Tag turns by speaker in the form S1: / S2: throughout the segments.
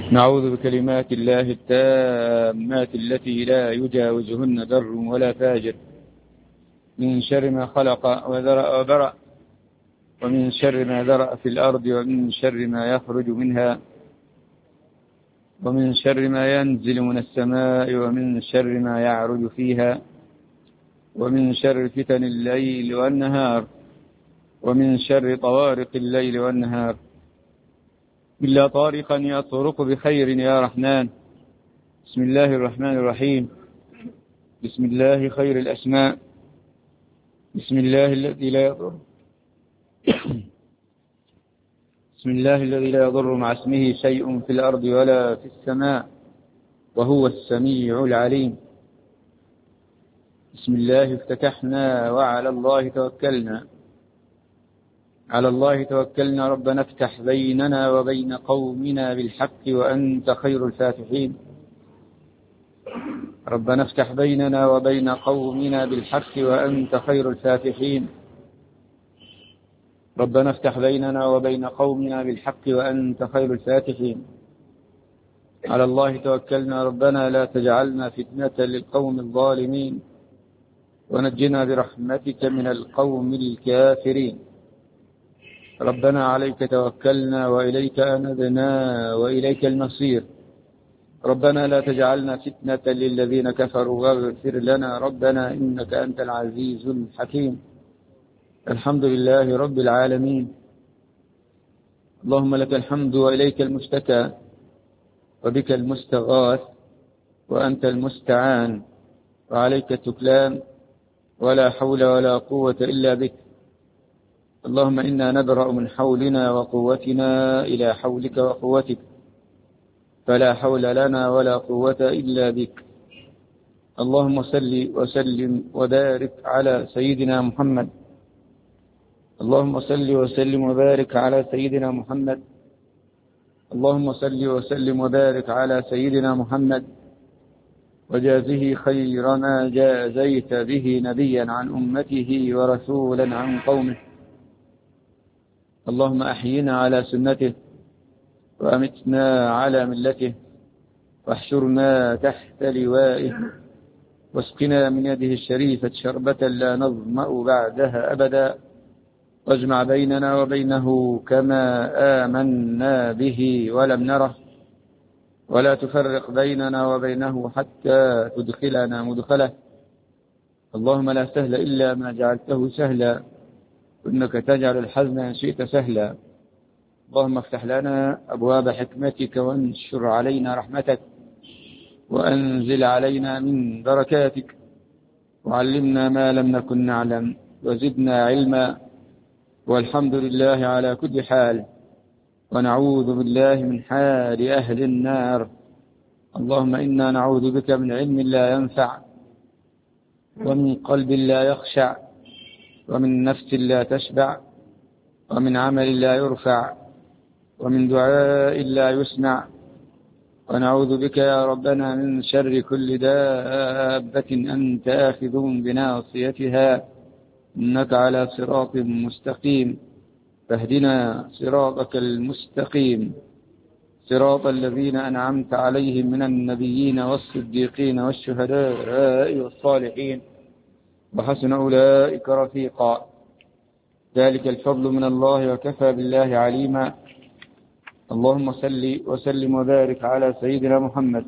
S1: نعوذ بكلمات الله التامات التي لا يجاوزهن بر ولا فاجر من شر ما خلق وذرأ وبرأ، ومن شر ما ذرأ في الأرض، ومن شر ما يخرج منها، ومن شر ما ينزل من السماء، ومن شر ما يعرج فيها، ومن شر فتن الليل والنهار، ومن شر طوارق الليل والنهار، إلا طارقا يطرق بخير يا رحمن. بسم الله الرحمن الرحيم. بسم الله خير الأسماء. بسم الله الذي لا يضر بسم الله الذي لا يضر مع اسمه شيء في الأرض ولا في السماء، وهو السميع العليم. بسم الله افتتحنا وعلى الله توكلنا. على الله توكلنا، ربنا افتح بيننا وبين قومنا بالحق وأنت خير الفاتحين. ربنا افتح بيننا وبين قومنا بالحق وأنت خير الفاتحين. ربنا افتح بيننا وبين قومنا بالحق وأنت خير الفاتحين. على الله توكلنا، ربنا لا تجعلنا فتنة للقوم الظالمين، ونجنا برحمتك من القوم الكافرين. ربنا عليك توكلنا وإليك أنبنا وإليك المصير. ربنا لا تجعلنا فتنة للذين كفروا واغفر لنا ربنا إنك أنت العزيز الحكيم. الحمد لله رب العالمين. اللهم لك الحمد وإليك المشتكى وبك المستغاث وأنت المستعان وعليك التكلان، ولا حول ولا قوة إلا بك. اللهم إنا نبرأ من حولنا وقوتنا إلى حولك وقوتك، فلا حول لنا ولا قوة إلا بك. اللهم صل وسلم وبارك على سيدنا محمد. اللهم صل وسلم وبارك على سيدنا محمد. اللهم صل وسلم وبارك على سيدنا محمد، وجازه خير ما جازيت به نبيا عن أمته ورسولا عن قومه. اللهم أحينا على سنته وأمتنا على ملته، واحشرنا تحت لوائه، واسقنا من يده الشريفة شربة لا نظمأ بعدها أبدا، واجمع بيننا وبينه كما آمنا به ولم نره، ولا تفرق بيننا وبينه حتى تدخلنا مدخله. اللهم لا سهل إلا ما جعلته سهلا، إنك تجعل الحزن إن شئت سهلا. اللهم افتح لنا أبواب حكمتك وانشر علينا رحمتك، وأنزل علينا من بركاتك، وعلمنا ما لم نكن نعلم، وزدنا علما. والحمد لله على كل حال، ونعوذ بالله من حال أهل النار. اللهم إنا نعوذ بك من علم لا ينفع، ومن قلب لا يخشع، ومن نفس لا تشبع، ومن عمل لا يرفع، ومن دعاء لا يسمع. ونعوذ بك يا ربنا من شر كل دابة أنت آخذ بناصيتها، إنك على صراط مستقيم. فاهدنا صراطك المستقيم، صراط الذين أنعمت عليهم من النبيين والصديقين والشهداء والصالحين، وحسن أولئك رفيقا. ذلك الفضل من الله، وكفى بالله عليما. اللهم صل وسلم وبارك على سيدنا محمد.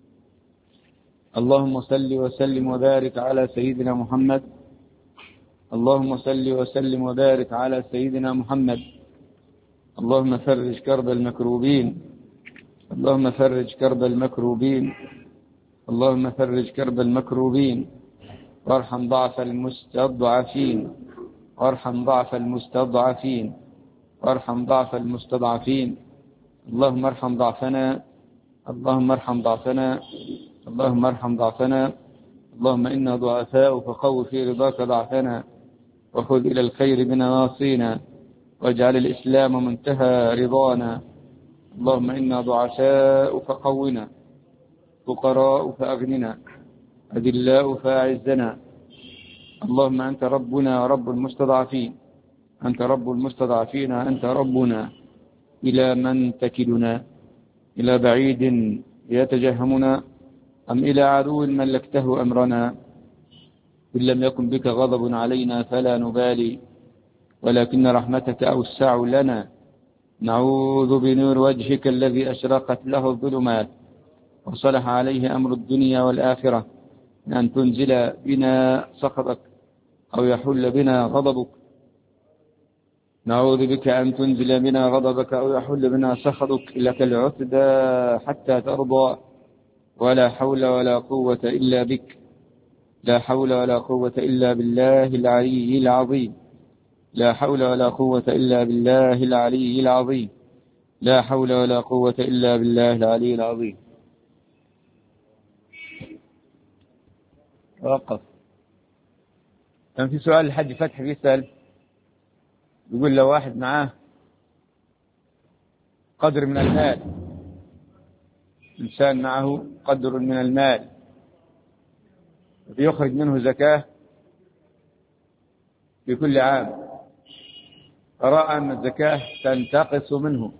S1: اللهم صل وسلم وبارك على سيدنا محمد. اللهم صل وسلم وبارك على سيدنا محمد. اللهم فرج كرب المكروبين. اللهم فرج كرب المكروبين. اللهم فرج كرب المكروبين، وارحم ضعف المستضعفين. وارحم ضعف المستضعفين. وارحم ضعف المستضعفين. اللهم ارحم ضعفنا. اللهم ارحم ضعفنا. اللهم ارحم ضعفنا. اللهم إنا ضعفاء، فقو في رضاك ضعفنا، وخذ إلى الخير بنواصينا، واجعل الإسلام منتهى رضانا. اللهم إنا ضعفاء فقونا، فقراء فأغننا، أذلاء فأعزنا. اللهم أنت ربنا ورب المستضعفين. أنت رب المستضعفين، أنت ربنا. إلى من تكلنا؟ إلى بعيد يتجهمنا أم إلى عدو ملكته أمرنا. إن لم يكن بك غضب علينا فلا نبالي، ولكن رحمتك أوسع لنا. نعوذ بنور وجهك الذي أشرقت له الظلمات وصلح عليه أمر الدنيا والآخرة أن تنزل بنا سخطك أو يحل بنا غضبك. نعوذ بك أن تنزل بنا غضبك أو يحل بنا سخطك. لك العتدى حتى ترضى، ولا حول ولا قوة إلا بك. لا حول ولا قوة إلا بالله العلي العظيم. لا حول ولا قوة إلا بالله العلي العظيم. لا حول ولا قوة إلا بالله العلي العظيم. توقف. كان في سؤال الحج فتح بيسأل، يقول لو واحد معاه قدر من المال، إنسان معه قدر من المال يخرج منه زكاة في كل عام، فرأى أن الزكاة تنتقص منه،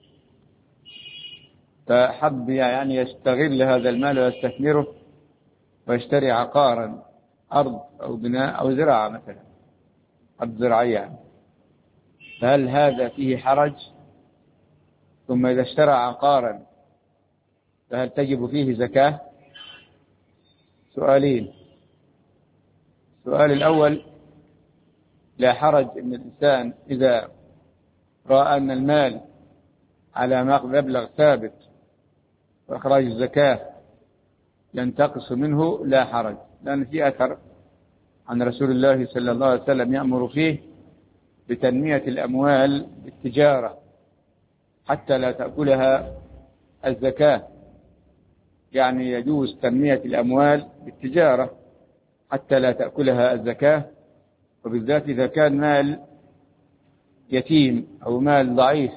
S1: فحب يعني يستغل هذا المال ويستثمره ويشتري عقارا، أرض أو بناء أو زراعة مثلا، أرض زراعية، فهل هذا فيه حرج؟ ثم إذا اشترى عقارا فهل تجب فيه زكاة؟ سؤالين. السؤال الأول: لا حرج أن الإنسان إذا رأى أن المال على مبلغ ثابت وإخراج الزكاة ينتقص منه، لا حرج، لأن في أثر عن رسول الله صلى الله عليه وسلم يأمر فيه بتنمية الأموال بالتجارة حتى لا تأكلها الزكاة. يعني يجوز تنمية الأموال بالتجارة حتى لا تأكلها الزكاة، وبالذات إذا كان مال يتيم أو مال ضعيف،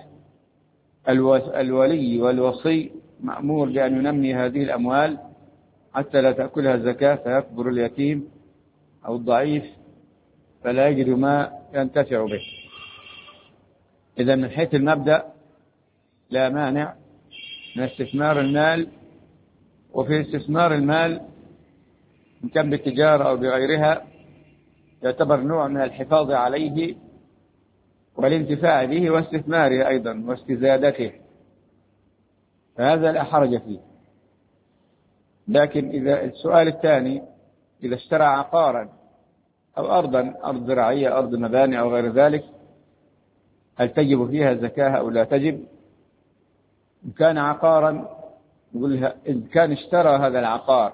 S1: الولي والوصي مأمور بأن ينمي هذه الأموال حتى لا تأكلها الزكاة، فيكبر اليتيم أو الضعيف فلا يجد ما ينتفع به. إذا من حيث المبدأ لا مانع من استثمار المال، وفي استثمار المال إن كان بالتجارة أو بغيرها يعتبر نوع من الحفاظ عليه والانتفاع به واستثماره أيضا واستزادته، فهذا لا حرج فيه. لكن إذا السؤال الثاني: إذا اشترى عقارا أو أرضا، أرض زراعية، أرض مباني أو غير ذلك، هل تجب فيها زكاة أو لا تجب؟ إن كان عقارا نقول إذا كان اشترى هذا العقار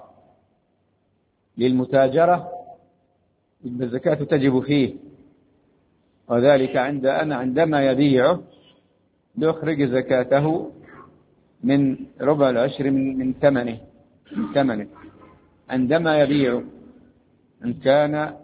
S1: للمتاجرة الزكاة تجب فيه، وذلك عندما يبيعه يخرج زكاته من ربع العشر من ثمنه عندما يبيعه، إن كان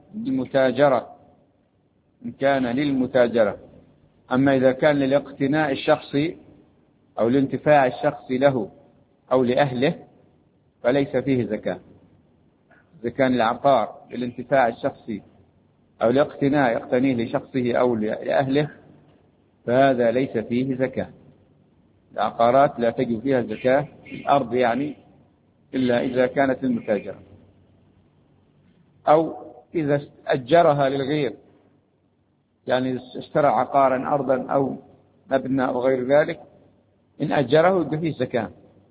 S1: للمتاجرة. أما إذا كان للاقتناء الشخصي أو الانتفاع الشخصي له أو لأهله فليس فيه زكاة. إذا كان العقار للانتفاع الشخصي أو الاقتناء يقتنيه لشخصه أو لأهله فهذا ليس فيه زكاة. العقارات لا تجب فيها زكاة، الأرض يعني، إلا إذا كانت للمتاجرة. أو إذا أجرها للغير، يعني اشترى عقارا، أرضا أو مبنى أو غير ذلك، إن أجره يبقى فيه زكاة.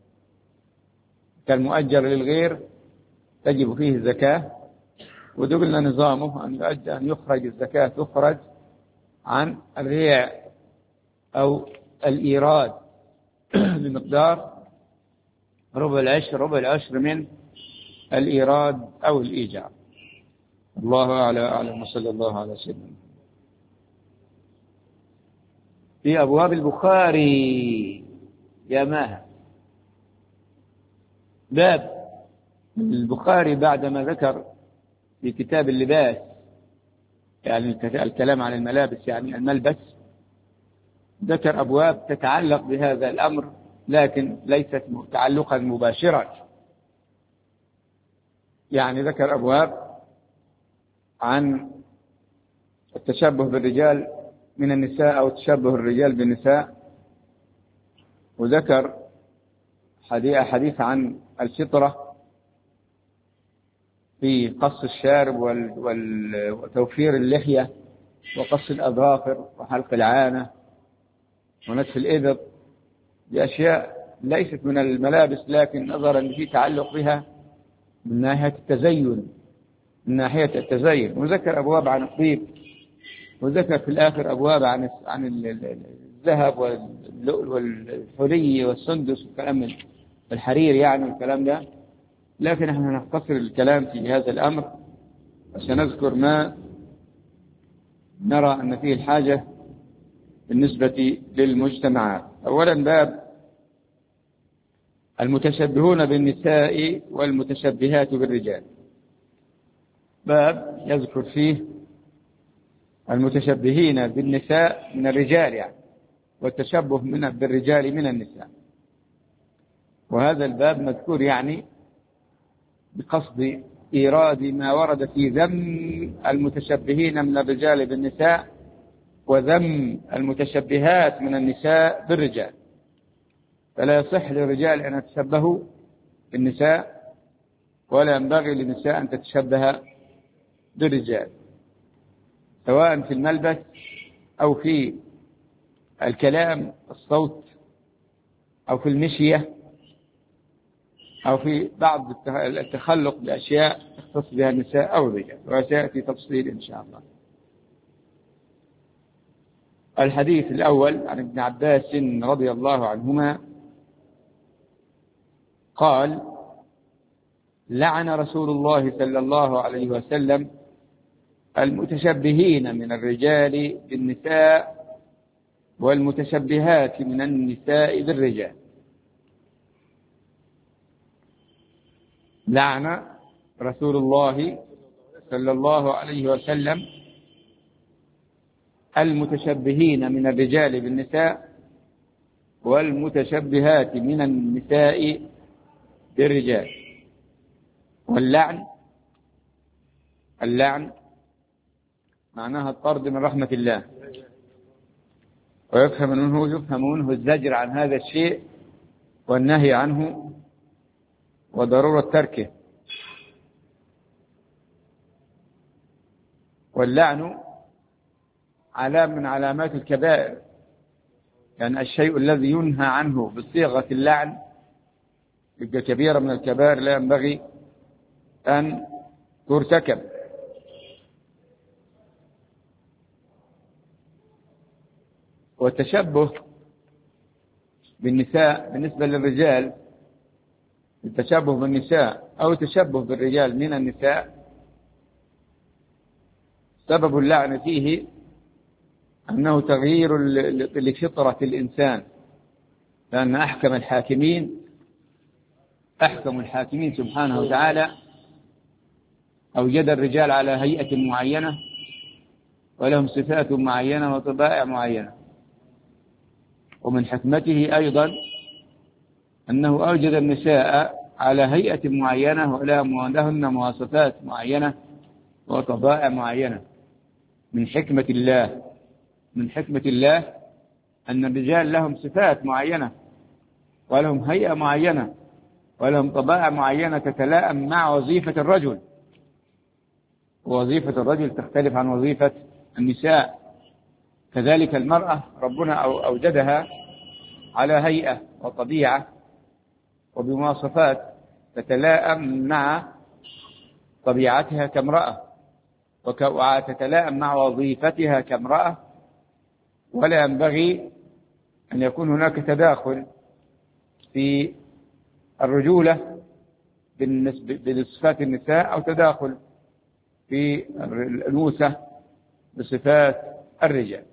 S1: كالمؤجر للغير تجب فيه الزكاة، ودقلنا نظامه أن يخرج الزكاة، تخرج عن الريع أو الإيراد بمقدار ربع العشر من الإيراد أو الإيجار. الله أعلم، وصلى الله على سيدنا. في أبواب البخاري يا ماهر، باب البخاري بعدما ذكر في كتاب اللباس، يعني الكلام عن الملابس يعني الملبس، ذكر أبواب تتعلق بهذا الأمر لكن ليست تعلقا مباشرا. يعني ذكر أبواب عن التشبه بالرجال من النساء أو تشبه الرجال بالنساء، وذكر حديث عن الفطرة في قص الشارب وتوفير اللحية وقص الأظافر وحلق العانة ونتف الإبط، بأشياء ليست من الملابس، لكن نظرا في تعلق بها من ناحية التزين، وذكر أبواب عن الطيب، وذكر في الآخر أبواب عن الذهب واللؤلؤ والحلي والسندس والكلام الحرير يعني والكلام ده. لكن احنا نختصر الكلام في هذا الأمر وسنذكر ما نرى أن فيه الحاجة بالنسبة للمجتمعات. أولا باب المتشبهون بالنساء والمتشبهات بالرجال، باب يذكر فيه المتشبهين بالنساء من الرجال يعني، والتشبه بالرجال من النساء. وهذا الباب مذكور يعني بقصد إيراد ما ورد في ذم المتشبهين من الرجال بالنساء وذم المتشبهات من النساء بالرجال. فلا يصح للرجال أن يتشبهوا بالنساء، ولا ينبغي للنساء أن تتشبه بالرجال، سواء في الملبس أو في الكلام الصوت أو في المشية أو في بعض التخلق بأشياء تختص بها النساء أو الرجال، وسيأتي تفصيل إن شاء الله. الحديث الأول عن ابن عباس رضي الله عنهما قال: لعن رسول الله صلى الله عليه وسلم المتشبهين من الرجال بالنساء والمتشبهات من النساء بالرجال. لعن رسول الله صلى الله عليه وسلم المتشبهين من الرجال بالنساء والمتشبهات من النساء بالرجال. اللعن معناها الطرد من رحمة الله، ويفهم منه الزجر عن هذا الشيء والنهي عنه وضرورة تركه. واللعن علامة من علامات الكبائر، يعني الشيء الذي ينهى عنه بصيغة اللعن يبقى كبيرة من الكبائر لا ينبغي أن ترتكب. والتشبه بالنساء بالنسبة للرجال، التشبه بالنساء أو التشبه بالرجال من النساء، سبب اللعن فيه أنه تغيير لفطرة الإنسان، لأن أحكم الحاكمين سبحانه وتعالى أوجد الرجال على هيئة معينة ولهم صفات معينة وطبائع معينة. ومن حكمته أيضا أنه أوجد النساء على هيئة معينة ولهن مواصفات معينة وطبائع معينة. من حكمة الله أن الرجال لهم صفات معينة ولهم هيئة معينة ولهم طبائع معينة تتلائم مع وظيفة الرجل، ووظيفة الرجل تختلف عن وظيفة النساء. كذلك المرأة ربنا أوجدها على هيئة وطبيعة وبمواصفات تتلائم مع طبيعتها كامرأة وتتلائم مع وظيفتها كامرأة، ولا ينبغي أن يكون هناك تداخل في الرجولة بصفات النساء أو تداخل في الأنوثة بصفات الرجال.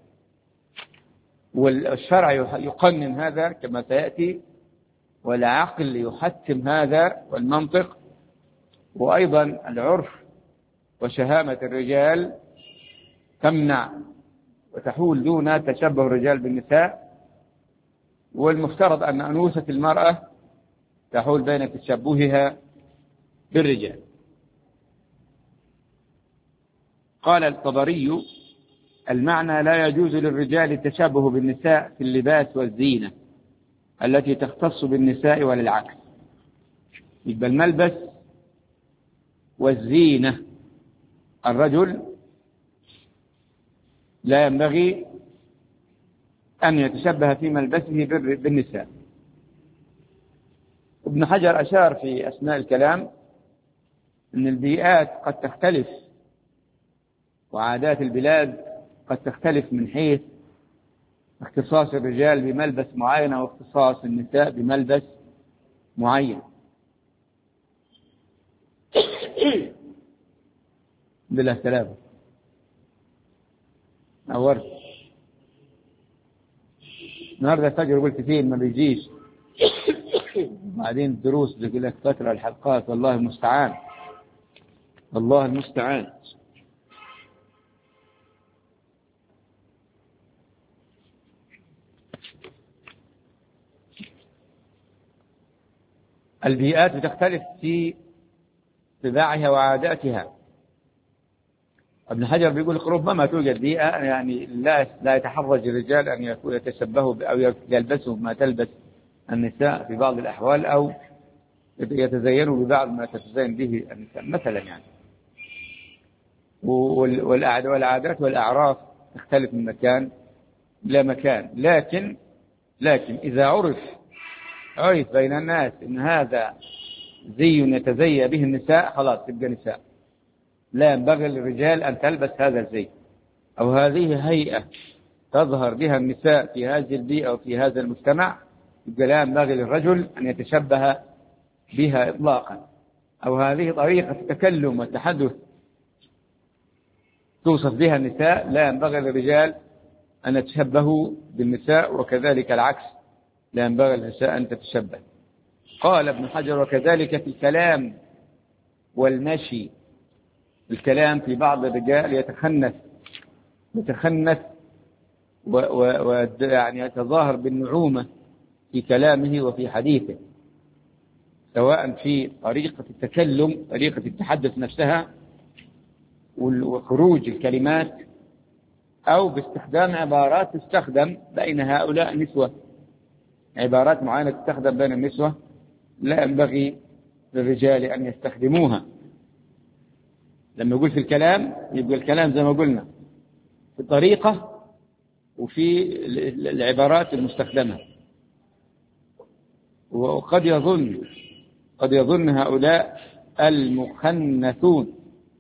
S1: والشرع يقنن هذا كما سيأتي، والعقل يحتم هذا والمنطق، وأيضا العرف وشهامة الرجال تمنع وتحول دون تشبه الرجال بالنساء. والمفترض أن أنوثة المرأة تحول بين تشبهها بالرجال. قال الطبري: المعنى لا يجوز للرجال التشبه بالنساء في اللباس والزينة، التي تختص بالنساء وللعكس. يبقى الملبس والزينة الرجل لا ينبغي أن يتشبه في ملبسه بالنساء. ابن حجر أشار في أثناء الكلام أن البيئات قد تختلف وعادات البلاد قد تختلف من حيث اختصاص الرجال بملبس معين واختصاص النساء بملبس معين. بالله سلامة نورت. النهارده الفجر قلت فيه ما بيجيش، بعدين الدروس بيقول لك فترة الحلقات، والله المستعان الله المستعان. البيئات تختلف في طباعها وعاداتها. ابن حجر بيقول ربما توجد بيئة يعني لا يتحرج الرجال أن يتشبهوا أو يلبسوا ما تلبس النساء في بعض الأحوال، أو يتزينوا ببعض ما تتزين به النساء مثلا يعني. والعادات والأعراف تختلف من مكان إلى مكان، لكن إذا عرف بين الناس إن هذا زي يتزي به النساء خلاص تبقى نساء. لا ينبغي للرجال أن تلبس هذا الزي أو هذه هيئة تظهر بها النساء في هذه البيئة وفي هذا المجتمع، يبقى لا ينبغي للرجل أن يتشبه بها إطلاقا. أو هذه طريقة التكلم والتحدث توصف بها النساء، لا ينبغي للرجال أن يتشبهوا بالنساء، وكذلك العكس لا ينبغي للنساء أن تتشبه. قال ابن حجر وكذلك في الكلام والمشي. الكلام في بعض الرجال يتخنث ويعني يتظاهر بالنعومة في كلامه وفي حديثه، سواء في طريقة التكلم طريقة التحدث نفسها وخروج الكلمات، أو باستخدام عبارات تستخدم بين هؤلاء النسوة، عبارات معينة تستخدم بين النسوة لا ينبغي للرجال أن يستخدموها. لما يقول في الكلام يبقى الكلام زي ما قلنا في الطريقة وفي العبارات المستخدمة. وقد يظن هؤلاء المخنثون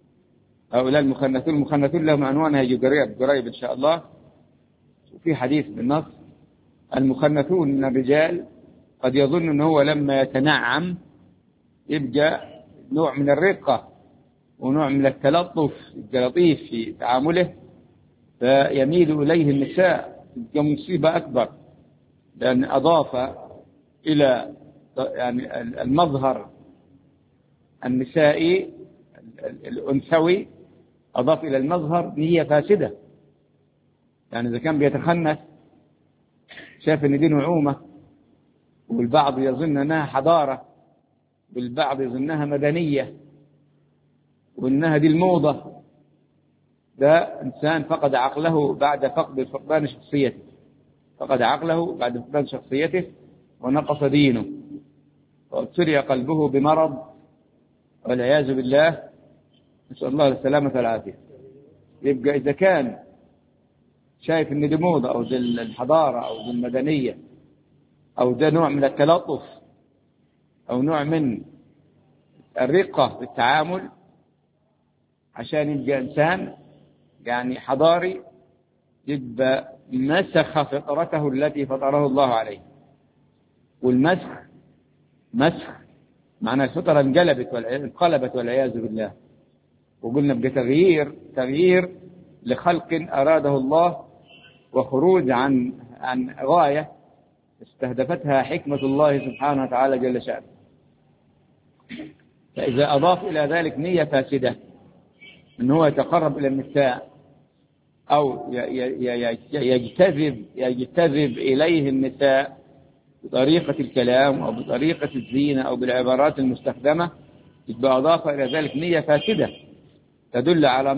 S1: لهم عنوان هيجي قريب إن شاء الله، وفي حديث بالنص. المخنثون من الرجال قد يظن أنه هو لما يتنعم يبقى نوع من الرقة ونوع من التلطف لطيف في تعامله، فيميل إليه النساء، تبقى مصيبة أكبر، لأن أضاف إلى يعني المظهر النسائي الأنثوي، أضاف إلى المظهر نية فاسدة. يعني إذا كان بيتخنث شاف أن دي نعومة، والبعض يظن أنها حضارة، والبعض يظنها مدنية، وأنها دي الموضة، ده إنسان فقد عقله بعد فقدان شخصيته، ونقص دينه، وابتلي قلبه بمرض والعياذ بالله، نسأل الله السلامة والعافية. يبقى إذا كان شايف إن دي موضة أو دي الحضارة أو دي المدنية أو ده نوع من التلطف أو نوع من الرقة في التعامل، عشان يبقى إنسان يعني حضاري، يبقى مسخ فطرته التي فطره الله عليه. والمسخ معنى الفطرة انقلبت والعياذ بالله. وقلنا بقى تغيير لخلق أراده الله، وخروج عن غاية استهدفتها حكمة الله سبحانه وتعالى جل شأنه. فإذا أضاف إلى ذلك نية فاسدة أنه هو يتقرب إلى النساء أو يجتذب إليه النساء بطريقة الكلام أو بطريقة الزينة أو بالعبارات المستخدمة، يبقى أضاف إلى ذلك نية فاسدة تدل على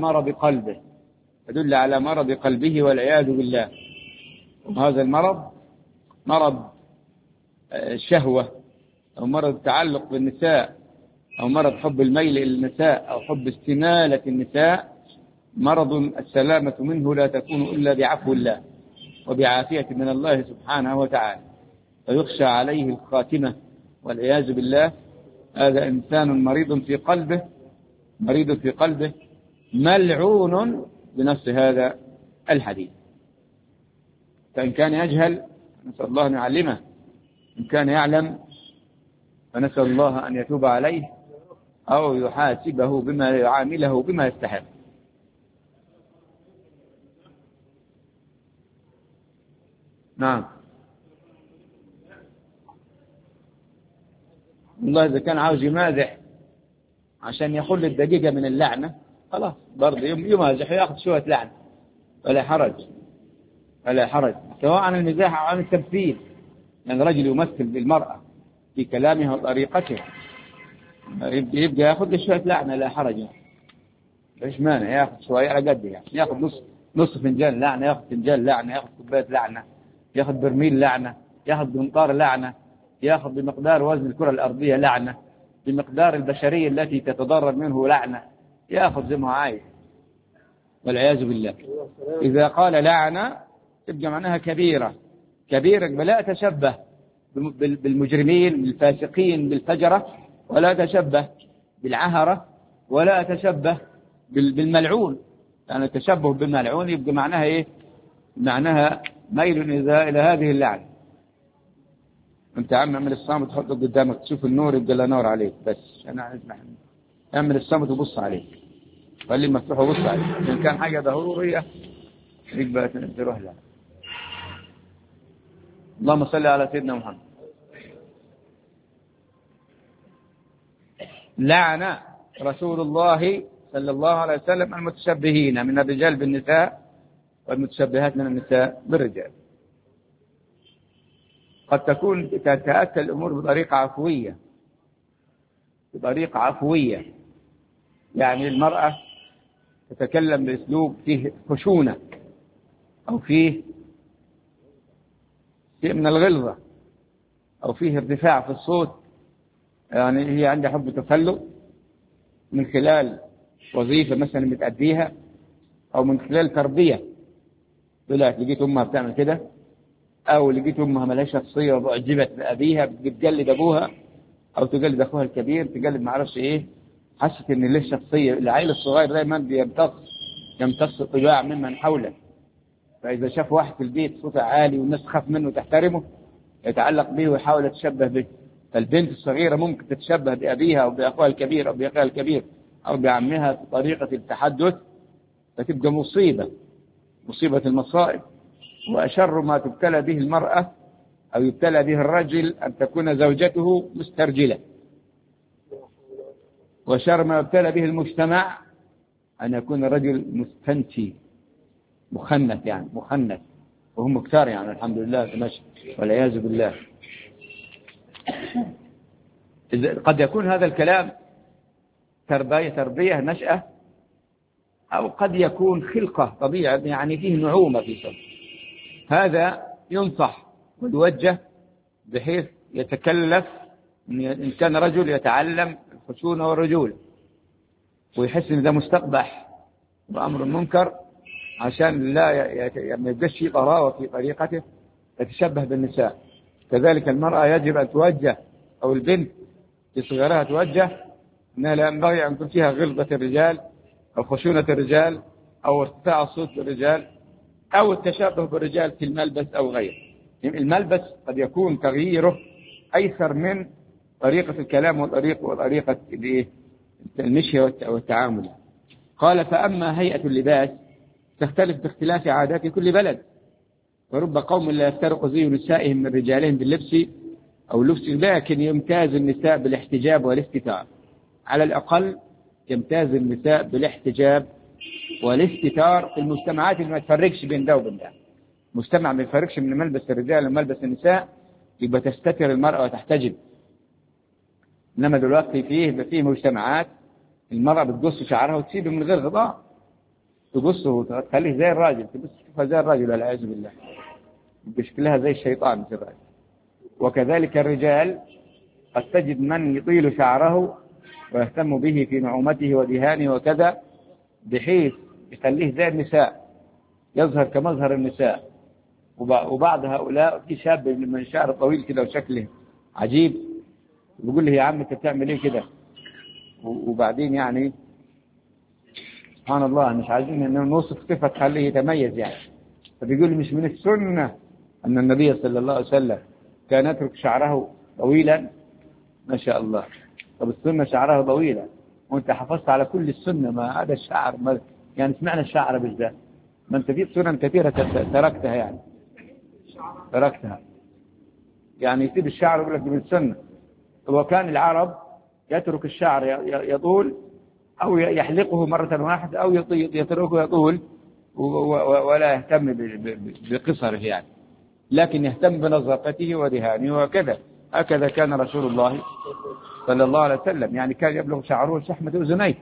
S1: مرض قلبه والعياذ بالله. وهذا المرض مرض الشهوة أو مرض التعلق بالنساء أو مرض حب الميل إلى النساء أو حب استمالة النساء، مرض السلامة منه لا تكون إلا بعفو الله وبعافية من الله سبحانه وتعالى، فيخشى عليه الخاتمة والعياذ بالله. هذا إنسان مريض في قلبه، مريض في قلبه، ملعون بنفس هذا الحديث. فإن كان يجهل نسأل الله أن يعلمه، إن كان يعلم فنسأل الله أن يتوب عليه أو يحاسبه بما يعامله بما يستحق. نعم والله إذا كان عاوز يمازح عشان يخل الدقيقة من اللعنة خلاص برضه يمازح ويأخذ شوية لعنة ولا حرج، ولا حرج، سواء عن المزاح أو عن التمثيل. يعني رجل يمثل بالمرأة في كلامها وطريقته يبقى يأخذ شوية لعنة لا حرج، ايش مانع يأخذ شوية على قد يعني، يأخذ نص فنجان لعنة، يأخذ فنجان لعنة، يأخذ كوباية لعنة، يأخذ برميل لعنة، يأخذ بمقدار لعنة، يأخذ بمقدار وزن الكرة الأرضية لعنة، بمقدار البشرية التي تتضرر منه لعنة، يأخذ زي ما عايز والعياذ بالله. إذا قال لعنة تبقى معناها كبيرة، كبيرة لا تشبه بالمجرمين بالفاسقين بالفجرة، ولا تشبه بالعهرة، ولا تشبه بالملعون. يعني التشبه بالملعون يبقى معناها إيه؟ معناها ميل إلى هذه اللعنة. أنت عم اعمل الصامت تحطه قدامك تشوف النور يبقى لا نور عليك، بس أنا أسمح اعمل الصامت وبص عليك، خليه مفتوح وبص عليك، إن كان حاجة ضرورية يبقى تروح لها. اللهم صل على سيدنا محمد. لعن رسول الله صلى الله عليه وسلم المتشبهين من الرجال بالنساء والمتشبهات من النساء بالرجال. قد تكون تتأتى الأمور بطريقة عفوية، بطريقة عفوية، يعني المرأة تتكلم بأسلوب فيه خشونة أو فيه شيء من الغلظة أو فيه ارتفاع في الصوت، يعني هي عندها حب تفلق من خلال وظيفة مثلا بتأديها أو من خلال تربية، طلعت لقيت أمها بتعمل كده، أو لقيت أمها ملهاش شخصية وأعجبت بأبيها بتقلد أبوها أو تقلد أخوها الكبير، تقلد معرفش إيه، حست إن ليش شخصية. العيل الصغير دائما يمتص طباع ممن حوله، فإذا شاف واحد في البيت صوته عالي والناس تخاف منه وتحترمه يتعلق به ويحاول يتشبه به. فالبنت الصغيرة ممكن تتشبه بأبيها أو بأخوها الكبير أو بأخوها الكبير أو بعمها في طريقة التحدث، فتبقى مصيبة المصائب. وأشر ما تبتلى به المرأة أو يبتلى به الرجل أن تكون زوجته مسترجلة، وشر ما يبتلى به المجتمع أن يكون الرجل مستنتي مخنث، يعني مخنث، وهم كثار يعني الحمد لله تمشي والعياذ بالله. قد يكون هذا الكلام تربية نشأة، أو قد يكون خلقة طبيعة، يعني فيه نعومة في صوت. هذا ينصح ويوجه بحيث يتكلف إن كان رجل يتعلم الخشونة والرجولة ويحس إن ده مستقبح وأمر منكر، عشان لا يبقاش شيء طراوة في طريقته يتشبه بالنساء. كذلك المرأة يجب أن توجه، أو البنت في صغرها توجه أنها لا ينبغي أن يكون فيها غلظة الرجال أو خشونة الرجال أو ارتفاع الصوت بالرجال أو التشابه بالرجال في الملبس أو غيره. الملبس قد يكون تغييره أيسر من طريقة الكلام وطريقة المشي والتعامل. قال: فأما هيئة اللباس تختلف باختلاف عادات كل بلد، ورب قوم لا يفترق زي نسائهم من رجالهم باللبس أو لبس، لكن يمتاز النساء بالاحتجاب والاستتار. على الأقل يمتاز النساء بالاحتجاب والاستتار في المجتمعات اللي ما تفرقش بين ده وبين ده. مجتمع ما يفرقش من ملبس الرجال وملبس النساء يبقى تستتر المرأة وتحتجب. إنما دلوقتي فيه مجتمعات المرأة بتقص شعرها وتسيبه من غير غطاء، تقصه وتخليه زي الراجل، تشوفها زي الراجل والعياذ بالله، بشكلها زي الشيطان في الراجل. وكذلك الرجال قد تجد من يطيل شعره ويهتم به في نعومته ودهانه وكذا، بحيث يخليه زي النساء، يظهر كمظهر النساء. وبعض هؤلاء في شاب من شعر طويل كده وشكله عجيب، بيقول لي يا عم انت بتعمل ايه كده؟ وبعدين يعني سبحان الله مش عايزين ان نوصف صفه تخليه يتميز يعني. فبيقول مش من السنه ان النبي صلى الله عليه وسلم كان يترك شعره طويلا؟ ما شاء الله. طب السنه شعرها طويلا وانت حافظت على كل السنه، ما هذا الشعر ما يعني سمعنا الشعر بالذات، ما انت في سنن كثيره تركتها يعني تركتها يعني يسيب الشعر يقول لك من السنه. وكان العرب يترك الشعر يطول أو يحلقه مرة واحدة أو يتركه يطول ولا يهتم بقصره يعني، لكن يهتم بنظافته ودهانه وكذا. هكذا كان رسول الله صلى الله عليه وسلم، يعني كان يبلغ شعره شحمة أذنيه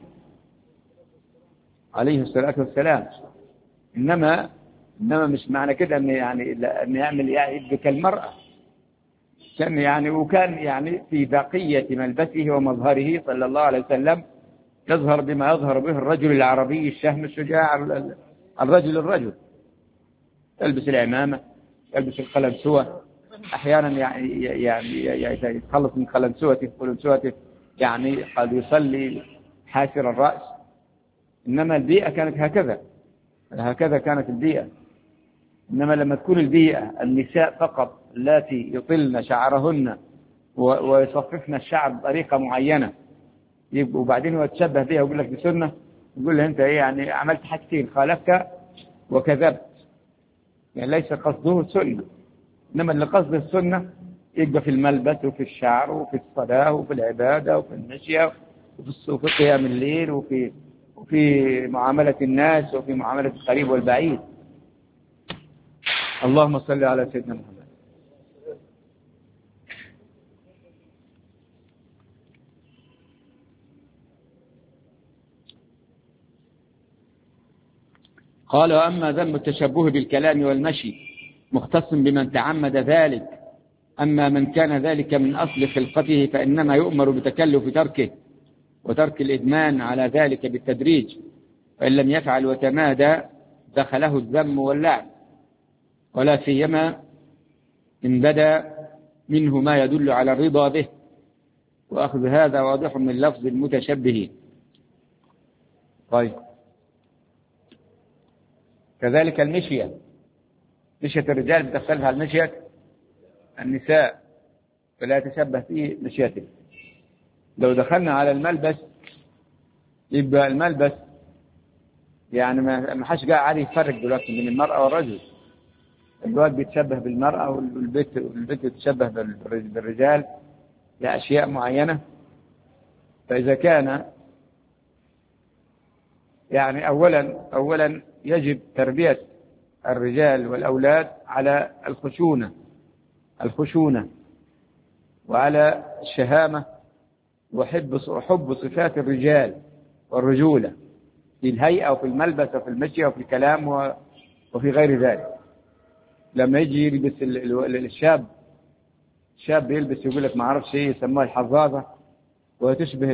S1: عليه الصلاة والسلام. إنما مش معنى كده أن يعني أن يعمل يعني كالمرأة. كان يعني وكان يعني في بقية ملبسه ومظهره صلى الله عليه وسلم يظهر بما يظهر به الرجل العربي الشهم الشجاع، الرجل يلبس العمامة، يلبس القلنسوة، أحيانا يعني يتخلص من قلنسوته يعني قد يصلي حاسر الرأس. إنما البيئة كانت هكذا كانت البيئة. إنما لما تكون البيئة النساء فقط التي يطلن شعرهن ويصففن الشعر بطريقة معينة، وبعدين هو يتشبه بها ويقول لك بسنة، يقول له أنت إيه يعني عملت حاجتين، خالفت وكذبت. يعني ليس قصده السنة، إنما اللي قصده السنة يبقى في الملبس وفي الشعر وفي الصلاة وفي العبادة وفي المشية وفي قيام الليل وفي معاملة الناس وفي معاملة القريب والبعيد. اللهم صل على سيدنا محمد. قال وأما ذم التشبه بالكلام والمشي مختص بمن تعمد ذلك، أما من كان ذلك من أصل خلقته فإنما يؤمر بتكلف تركه وترك الإدمان على ذلك بالتدريج، وإن لم يفعل وتمادى دخله الذم واللعن، ولا سيما إن بدا منه ما يدل على الرضا به، وأخذ هذا واضح من لفظ المتشبه. طيب كذلك مشية الرجال بتختلف عن مشية النساء، فلا يتشبه فيه مشيته. لو دخلنا على الملبس يبقى الملبس يعني ما حدش قاعد يفرق دلوقتي بين المرأة والرجل. الواد بيتشبه بالمرأة والبنت بتتشبه بالرجال لأشياء معينة. فإذا كان يعني أولا يجب تربية الرجال والأولاد على الخشونة وعلى الشهامة وحب صفات الرجال والرجولة في الهيئة وفي الملبس وفي المشي وفي الكلام وفي غير ذلك. لما يجي يلبس الشاب يلبس يقول لك ما اعرفش ايه يسموها الحظاظة، وتشبه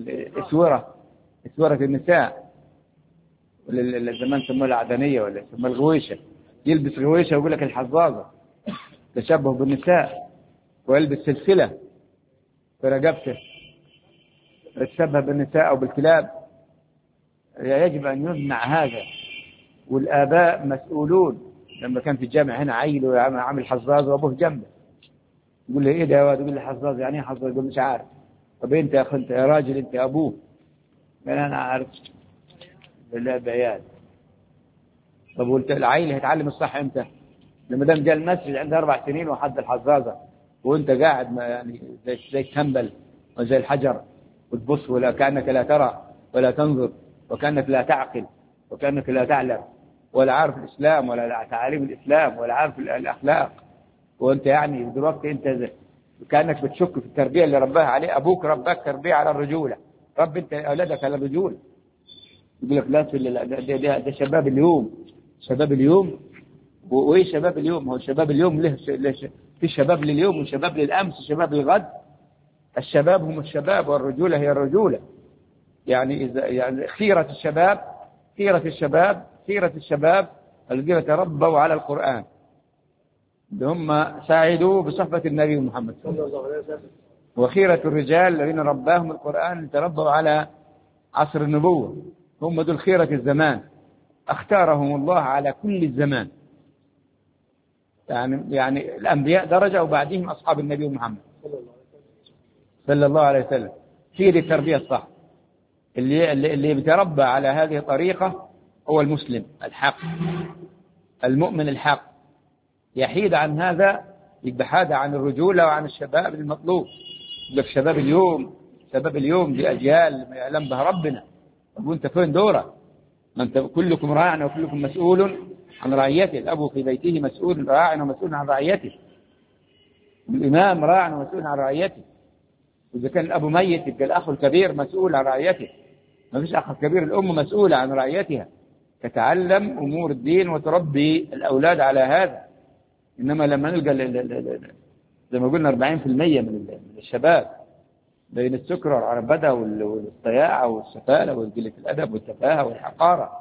S1: اسورة النساء، زمان سموها العدنية ولا يسموها الغويشة. يلبس غويشة ويقول لك الحظاظة، تشبه بالنساء. ويلبس سلسلة في رقبته، يتشبه بالنساء أو بالكلاب. يجب أن يمنع هذا، والآباء مسؤولون. لما كان في الجامع هنا عيل عامل حظاظ وأبوه جنبه، يقول له إيه ده يا واد؟ يقول له حظاظ. يعني إيه حظاظ؟ يقول مش عارف. طب أنت يا أخي، أنت يا راجل، أنت يا أبوه. قال أنا عارف. بالله بعيال. طب وانت العيل هيتعلم الصح امتى؟ لما دام جاء المسجد عنده 4 سنين وحد الحظاظة، وانت قاعد يعني زي التنبل وزي الحجر وتبص ولا كأنك لا ترى ولا تنظر، وكأنك لا تعقل وكأنك لا تعلم ولا عارف الإسلام ولا تعاليم الإسلام ولا عارف الأخلاق. وانت يعني دلوقتي انت كأنك بتشك في التربية اللي رباها عليه أبوك. رباك تربية على الرجولة، رب انت أولادك على الرجولة. يقول لك لا، ده شباب اليوم. وايه شباب اليوم؟ هو شباب اليوم له في شباب لليوم وشباب للأمس وشباب للغد. الشباب هم الشباب والرجولة هي الرجولة. يعني إذا يعني خيرة الشباب الذين تربوا على القرآن، اللي هم ساعدوا بصحبة النبي محمد صلى الله عليه وسلم. وخيرة الرجال الذين رباهم القرآن تربوا على عصر النبوة، هم دول خيرة الزمان، اختارهم الله على كل الزمان. يعني الأنبياء درجة وبعدهم أصحاب النبي محمد صلى الله عليه وسلم. هي دي التربية الصح. اللي بيتربى على هذه الطريقة هو المسلم الحق، المؤمن الحق. يحيد عن هذا يبقى حاد عن الرجولة وعن الشباب المطلوب. يبقى شباب اليوم دي أجيال ما يعلم بها ربنا. وانت فين دورك؟ ما انت كلكم راع وكلكم مسؤول عن رعيته. الأب في بيته مسؤول راع ومسؤول عن رعيته، الإمام راع ومسؤول عن رعيته. وإذا كان الأب ميت يبقى الأخ الكبير مسؤول عن رعيته. ما فيش أخ كبير، الأم مسؤولة عن رعيتها، تتعلم أمور الدين وتربي الأولاد على هذا. إنما لما نلقى زي ما قلنا 40% من الشباب بين السكر والعربدة والضياع والسفالة وقلة الأدب والتفاهة والحقارة،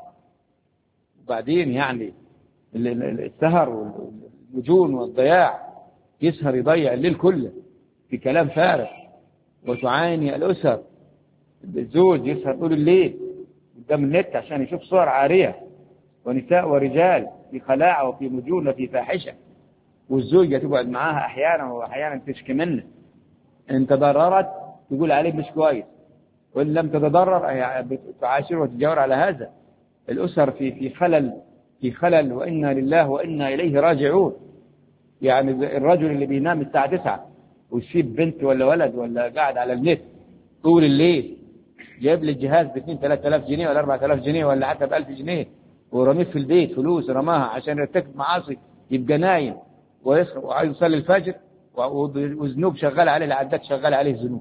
S1: وبعدين يعني السهر والمجون والضياع، يسهر يضيع الليل كله في كلام فارغ، وتعاني الأسر. الزوج يسهر طول الليل قدام النت عشان يشوف صور عارية ونساء ورجال في خلاعة وفي مجون وفي فاحشة، والزوجة تقعد معاها أحيانا وأحيانا تشكي منه. إن تضررت تقول عليه مش كويس، وإن لم تتضرر تعاشر وتجاور على هذا. الأسر في خلل وإنا لله وإنا إليه راجعون. يعني الرجل اللي بينام الساعة 9 ويسيب بنت ولا ولد ولا قاعد على النت طول الليل، جايب لي الجهاز ب 2-3,000 جنيه ولا 4,000 جنيه ولا حتى ب1000 جنيه، ورميه في البيت فلوس رماها عشان يرتكب معاصي، يبقى نايم ويصحى وعايز يصلي الفجر وذنوب شغال عليه، العداد شغال عليه ذنوب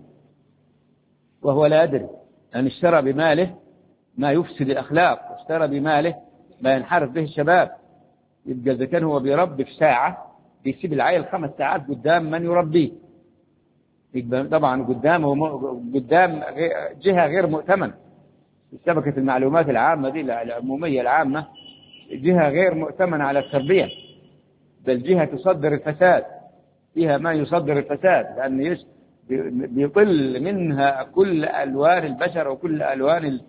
S1: وهو لا يدري أن اشترى بماله ما يفسد الأخلاق، واشترى بماله ما ينحرف به الشباب. يبقى إذا كان هو بيربي في ساعة بيسيب العيل 5 ساعات قدام من يربيه. يبقى طبعا قدام جهة غير مؤتمنة. شبكة المعلومات العامة دي العمومية العامة جهة غير مؤتمنة على التربية، بل جهة تصدر الفساد، فيها ما يصدر الفساد، لأن بيطل منها كل ألوان البشر وكل ألوان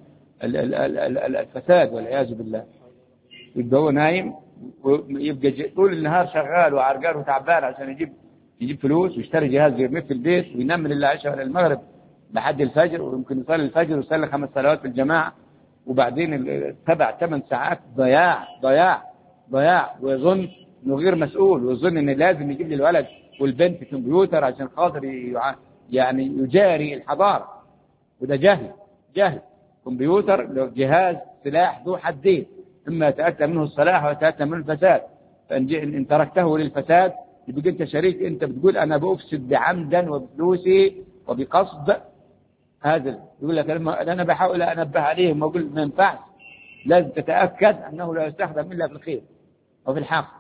S1: الفساد والعياذ بالله. يبقى هو نايم ويبقى طول النهار شغال وعرقان وتعبان عشان يجيب فلوس ويشتري جهاز يرميه في البيت وينام من العشاء ولا المغرب لحد الفجر، ويمكن يصلي الفجر ويصلي 5 صلوات في الجماعة، وبعدين 7-8 ساعات ضياع ويظن انه غير مسؤول، ويظن ان لازم يجيب لي الولد والبنت كمبيوتر عشان خاطر يعني يجاري الحضارة. وده جهل. كمبيوتر جهاز سلاح ذو حدين، اما يتأتى منه الصلاح ويتأتى منه الفساد. فإن تركته للفساد يبقى انت شريك، انت بتقول انا بأفسد بعمدا وبفلوسي وبقصد. هذا يقول لك انا بحاول انبه عليهم واقول ما ينفعش، لازم تتأكد انه لا يستخدم الا في الخير وفي الحق.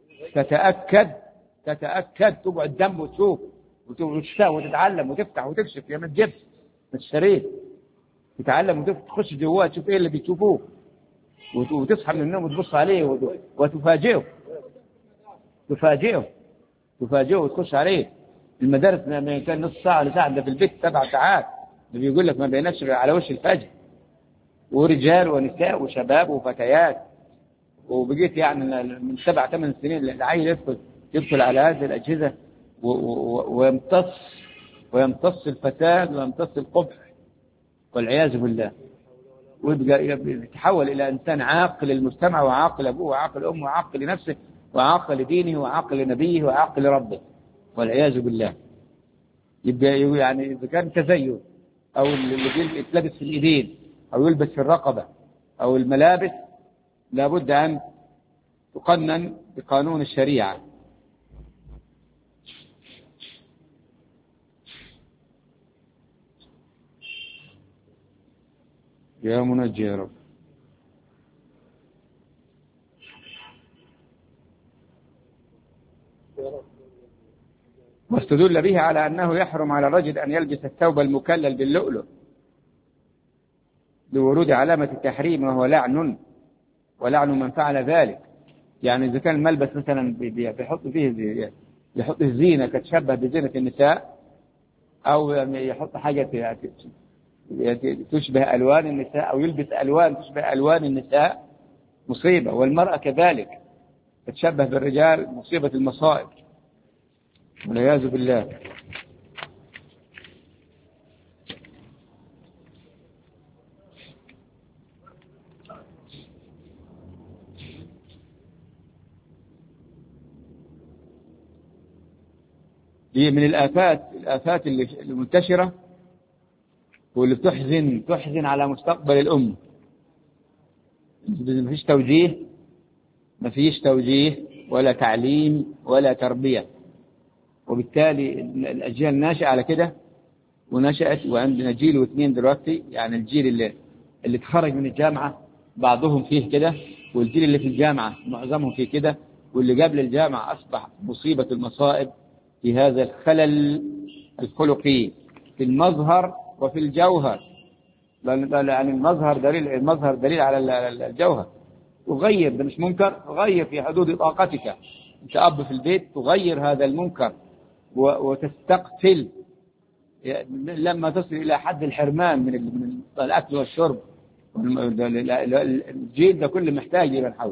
S1: تتأكد تقعد جنبه وتشوف وتتعلم وتفتح وتكشف يا ما تجيبش الشريك، تتعلم وتخش جواه تشوف ايه اللي بيشوفوه، وتصحى من النوم وتبص عليه وتفاجئه وتخش عليه. المدارس ما كان نص ساعة ولا ساعة، ده في البيت 7 ساعات. ده بيقول لك ما بينامش على وش الفجر، ورجال ونساء وشباب وفتيات. وبقيت يعني من 7-8 سنين العيل يدخل على هذه الأجهزة ويمتص الفساد ويمتص القبح والعياذ بالله، ويبقى يتحول إلى إنسان عاقل للمجتمع وعاقل أبوه وعاقل أمه وعاقل لنفسه وعاقل لدينه وعاقل لنبيه وعاقل لربه والعياذ بالله. يبقى يعني إذا كان تزين أو اللي يتلبس في الإيدين أو يلبس في الرقبة أو الملابس لابد أن تقنن بقانون الشريعة. يا منجي يا رب. واستدل به على أنه يحرم على الرجل أن يلبس الثوب المكلل باللؤلؤ لورود علامة التحريم، وهو لعن، ولعن من فعل ذلك. يعني إذا كان الملبس مثلا يحط الزينة تتشبه بزينة النساء، أو يحط حاجة تشبه ألوان النساء، أو يلبس ألوان تشبه ألوان النساء، مصيبة. والمرأة كذلك تتشبه بالرجال، مصيبة المصائب والعياذ بالله. دي من الآفات المنتشرة واللي تحزن على مستقبل الأمة. ما فيش توجيه ولا تعليم ولا تربية، وبالتالي الأجيال ناشئة على كده ونشأت. وعندنا جيل واثنين دلوقتي، يعني الجيل اللي تخرج من الجامعة بعضهم فيه كده، والجيل اللي في الجامعة معظمهم فيه كده، واللي قبل الجامعة أصبح مصيبة المصائب في هذا الخلل الخلقي في المظهر وفي الجوهر. يعني المظهر دليل على الجوهر. تغير، ده مش منكر، تغير في حدود طاقتك. انت أب في البيت، تغير هذا المنكر وتستقتل لما تصل إلى حد الحرمان من الأكل والشرب. الجيل ده كله محتاج يبقى نحول.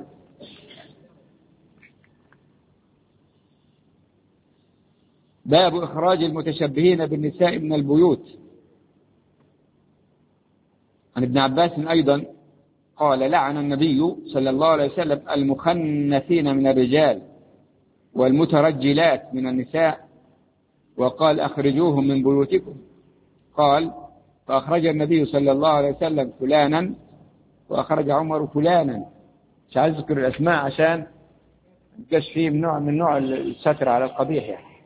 S1: باب إخراج المتشبهين بالنساء من البيوت. عن ابن عباس أيضا قال: لعن النبي صلى الله عليه وسلم المخنثين من الرجال والمترجلات من النساء، وقال: أخرجوهم من بيوتكم. قال: فأخرج النبي صلى الله عليه وسلم فلانا، وأخرج عمر فلانا. مش عايز أذكر الأسماء عشان مكاش فيه من نوع الستر على القبيح يعني.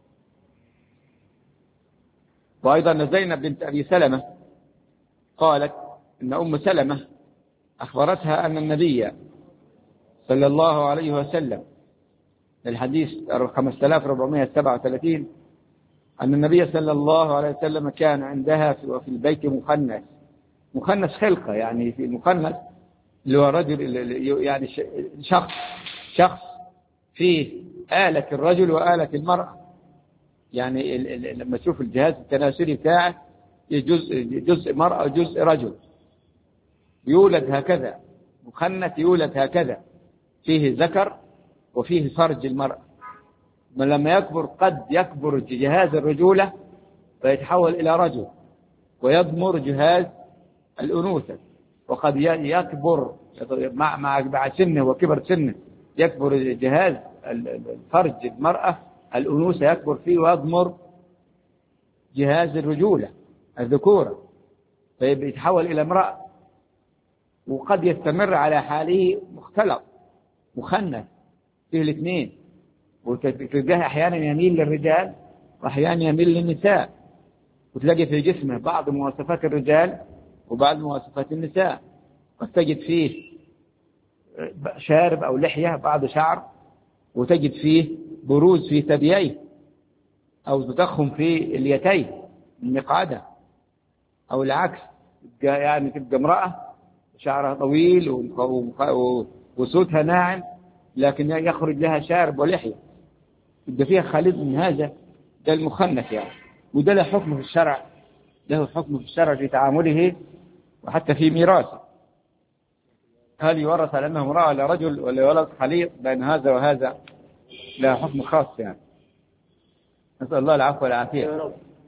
S1: وأيضا زينب بنت أبي سلمة قالت إن أم سلمة أخبرتها أن النبي صلى الله عليه وسلم، الحديث 5437، أن النبي صلى الله عليه وسلم كان عندها وفي البيت مخنث خلقة. يعني في المخنث اللي هو رجل، يعني شخص فيه آلة الرجل وآلة المرأة. يعني لما تشوف الجهاز التناسلي بتاعه جزء مرأة وجزء رجل، يولد هكذا. مخنث يولد هكذا، فيه ذكر وفيه فرج المرأة. ما لما يكبر قد يكبر جهاز الرجولة فيتحول إلى رجل، ويضمر جهاز الأنوثة. وقد يكبر مع سنه وكبر سنه، يكبر جهاز الفرج المرأة الأنوثة، يكبر فيه ويضمر جهاز الرجولة الذكورة، فيتحول إلى امرأة. وقد يستمر على حاله مختلط مخنث فيه الاثنين، وتلقاه أحيانا يميل للرجال وأحيانا يميل للنساء، وتلاقي في جسمه بعض مواصفات الرجال وبعض مواصفات النساء. قد تجد فيه شارب أو لحية بعض شعر، وتجد فيه بروز في ثدييه، أو تضخم في اليتين المقعدة، أو العكس. يعني تبقى امرأة شعرها طويل وصوتها ناعم، لكن يخرج لها شارب ولحية، يبقى فيها خليط من هذا. ده المخنث يعني. وده له حكم في الشرع، في تعامله وحتى في ميراثه. هل يورث على أنه امرأة ولا رجل، ولا يولد خليط بين هذا وهذا؟ له حكم خاص يعني. نسأل الله العفو والعافية.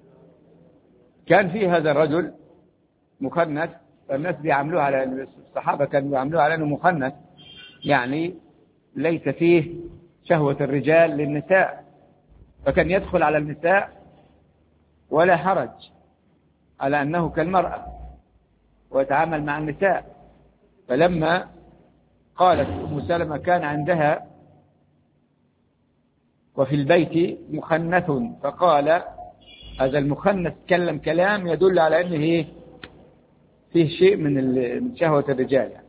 S1: كان في هذا الرجل مخنث، فالناس بيعملوه على الصحابة، كانوا بيعملوه على أنه مخنث، يعني ليس فيه شهوة الرجال للنساء، فكان يدخل على النساء ولا حرج على أنه كالمرأة ويتعامل مع النساء. فلما قالت أم سلمة كان عندها وفي البيت مخنث، فقال هذا المخنث تكلم كلام يدل على أنه فيه شيء من شهوة الرجال يعني.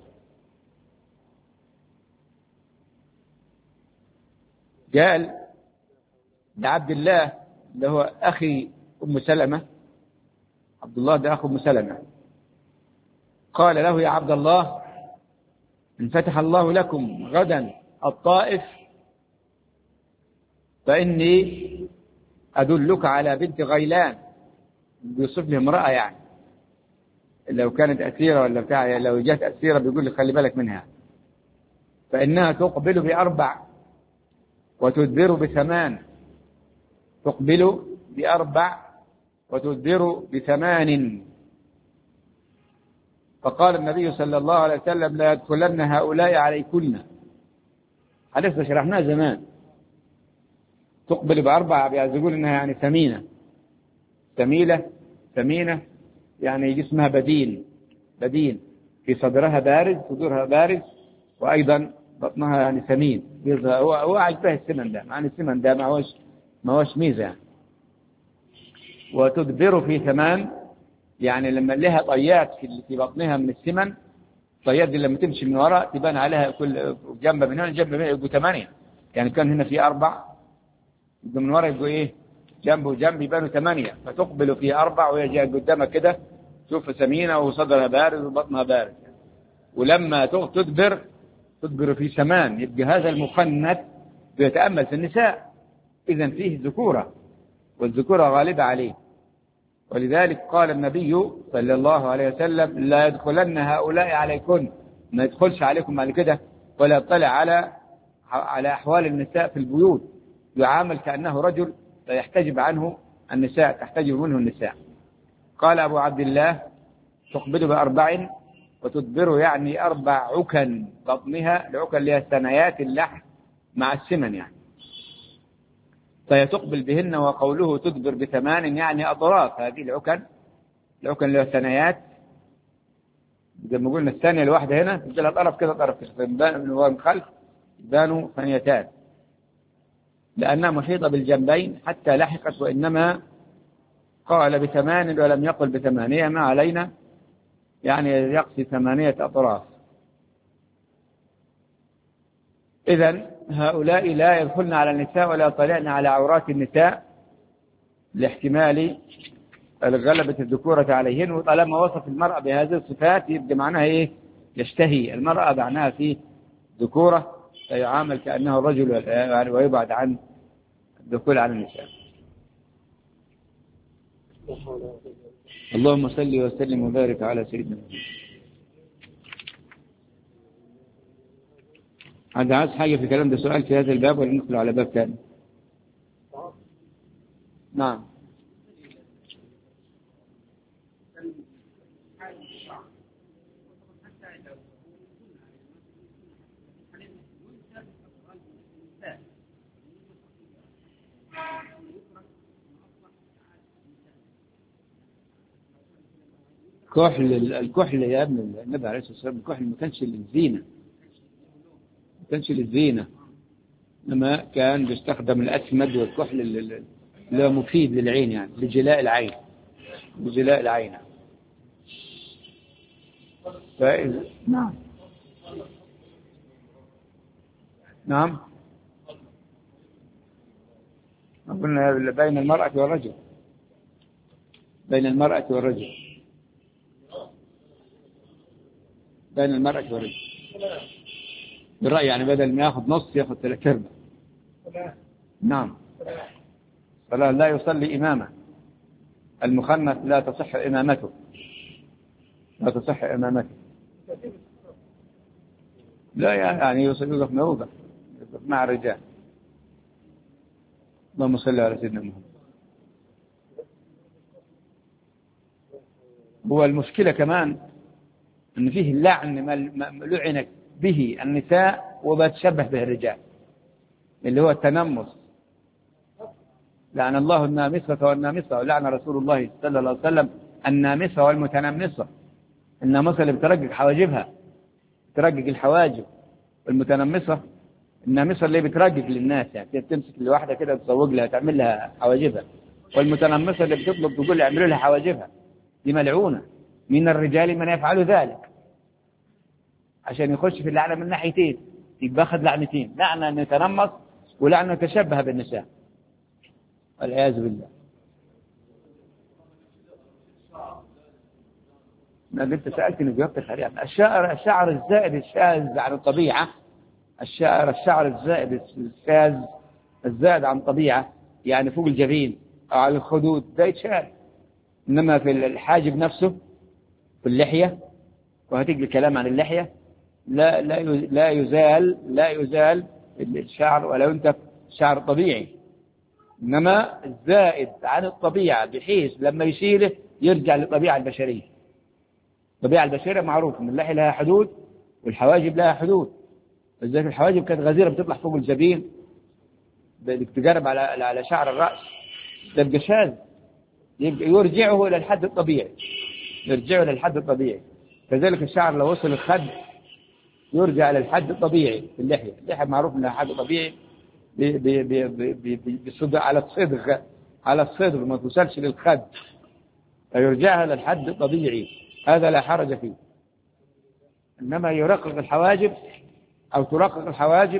S1: قال لعبد الله اللي هو أخي أم سلمة، عبد الله ده أخو أم سلمة، قال له يا عبد الله إن فتح الله لكم غدا الطائف فإني أدلك على بنت غيلان، بيوصف له امرأة يعني لو كانت أسيرة ولا بتاع، لو جات أسيرة بيقول لي خلي بالك منها، فإنها تقبل ب4 وتدبر ب8، تقبل ب4 وتدبر ب8. فقال النبي صلى الله عليه وسلم لا يدخلن هؤلاء عليكن، حديث شرحناه زمان. تقبل ب4 بيقول إنها يعني ثمينة يعني جسمها بدين في صدرها بارز، صدورها بارز، وأيضا بطنها يعني ثمين، هو عجبه السمن ده، معنى السمن ده ما هوش ميزة. وتدبر في 8 يعني لما لها طيات في بطنها من السمن، طيات دي لما تمشي من وراء تبان عليها كل جنب من هنا جنب من هنا يبقوا 8، يعني كان هنا في 4 يبقوا من وراء يبقوا إيه جنب وجنب يبانوا 8. فتقبل في 4 وهي جايه قدامك كده تشوف ثمينة وصدرها بارز وبطنها بارز. ولما تدبر في 8 يبقى هذا المخنث بيتأمل في النساء، إذن فيه ذكورة، والذكورة غالبة عليه. ولذلك قال النبي صلى الله عليه وسلم لا يدخلن هؤلاء عليكن، ما يدخلش عليكم بعد كده ولا يطلع على أحوال النساء في البيوت، يعامل كأنه رجل فيحتجب عنه النساء، تحتجب منه النساء. قال أبو عبد الله تقبل ب4 وتدبر يعني 4 عكن بطنها، العكن اللي هي ثنايات اللحم مع السمن يعني، فهي تقبل بهن. وقوله تدبر ب8 يعني أطراف هذه العكن اللي هي ثنايات، زي ما قلنا الثانية الواحدة هنا تبقى لها طرف كده طرف كده من خلف بانوا ثنيتان، لأنها محيطة بالجنبين حتى لحقت، وإنما قال ب8 ولم يقل ب8، ما علينا يعني يقصي 8 أطراف. إذن هؤلاء لا يدخلن على النساء ولا يطلعن على عورات النساء لاحتمال غلبة الذكورة عليهن. وطالما وصف المرأة بهذه الصفات يبقى معناها إيه؟ يشتهي المرأة معناها في ذكورة، فيعامل كأنه رجل ويبعد عن الدخول على النساء. اللهم صل وسلم وبارك على سيدنا محمد. عاد عايز حاجة في الكلام ده، سؤال في هذا الباب ولا ندخل على باب ثاني؟ نعم. الكحل يا ابن النبي عليه الصلاة والسلام، الكحل ما كانش للزينة، إنما كان بيستخدم الأسمد والكحل اللي هو مفيد للعين يعني لجلاء العين. نعم قلنا بين المرأة والرجل، بالرأي يعني بدل ما ياخذ نص ياخذ 3/4. نعم. فلا لا يصلي إمامه، المخنث لا تصح إمامته، لا يعني يوقف موقف مع الرجال. اللهم صل على سيدنا محمد. هو المشكلة كمان أن فيه اللعن لعنت به النساء وبتشبه به الرجال، اللي هو التنمص. لعن الله النامصة والنامصة، ولعن رسول الله صلى الله عليه وسلم النامصة والمتنمصة. النامصة اللي بترقق حواجبها، بترقق الحواجب، والمتنمصة النامصة اللي بترقق للناس يعني تمسك الواحدة كده تسوق لها تعمل لها حواجبها، والمتنمصة اللي بتطلب تقول اعملوا لها حواجبها، دي ملعونة. من الرجال من يفعل ذلك عشان يخش في اللعنة من ناحيتين، يبقى أخذ لعنتين، لعنة أن يتنمص ولعنة تشبه بالنساء. والعياذ بالله. ما قلت سألتني جاوبتك عليها. الشعر الزائد الشاذ عن الطبيعة، الشعر الزائد الشاذ الزائد عن الطبيعة، يعني فوق الجبين أو على الخدود ده يتشال. إنما في الحاجب نفسه في اللحية، وهتجي الكلام عن اللحية، لا يزال الشعر ولو انت شعر طبيعي. إنما الزائد عن الطبيعة بحيث لما يشيله يرجع للطبيعة البشرية. الطبيعة البشرية معروف إن اللحية لها حدود والحواجب لها حدود. ولذلك الحواجب كانت غزيرة بتطلع فوق الجبين، بتقرب على شعر الرأس، تبقى شاذ، يرجعه إلى الحد الطبيعي، يرجعه إلى الحد الطبيعي. كذلك الشعر لو وصل الخد يرجع إلى الحد الطبيعي في اللحية. اللحية معروف إنها حد طبيعي على الصدغ ما توصلش للخد، فيرجعها للحد الطبيعي، هذا لا حرج فيه. إنما يرقق الحواجب أو ترقق الحواجب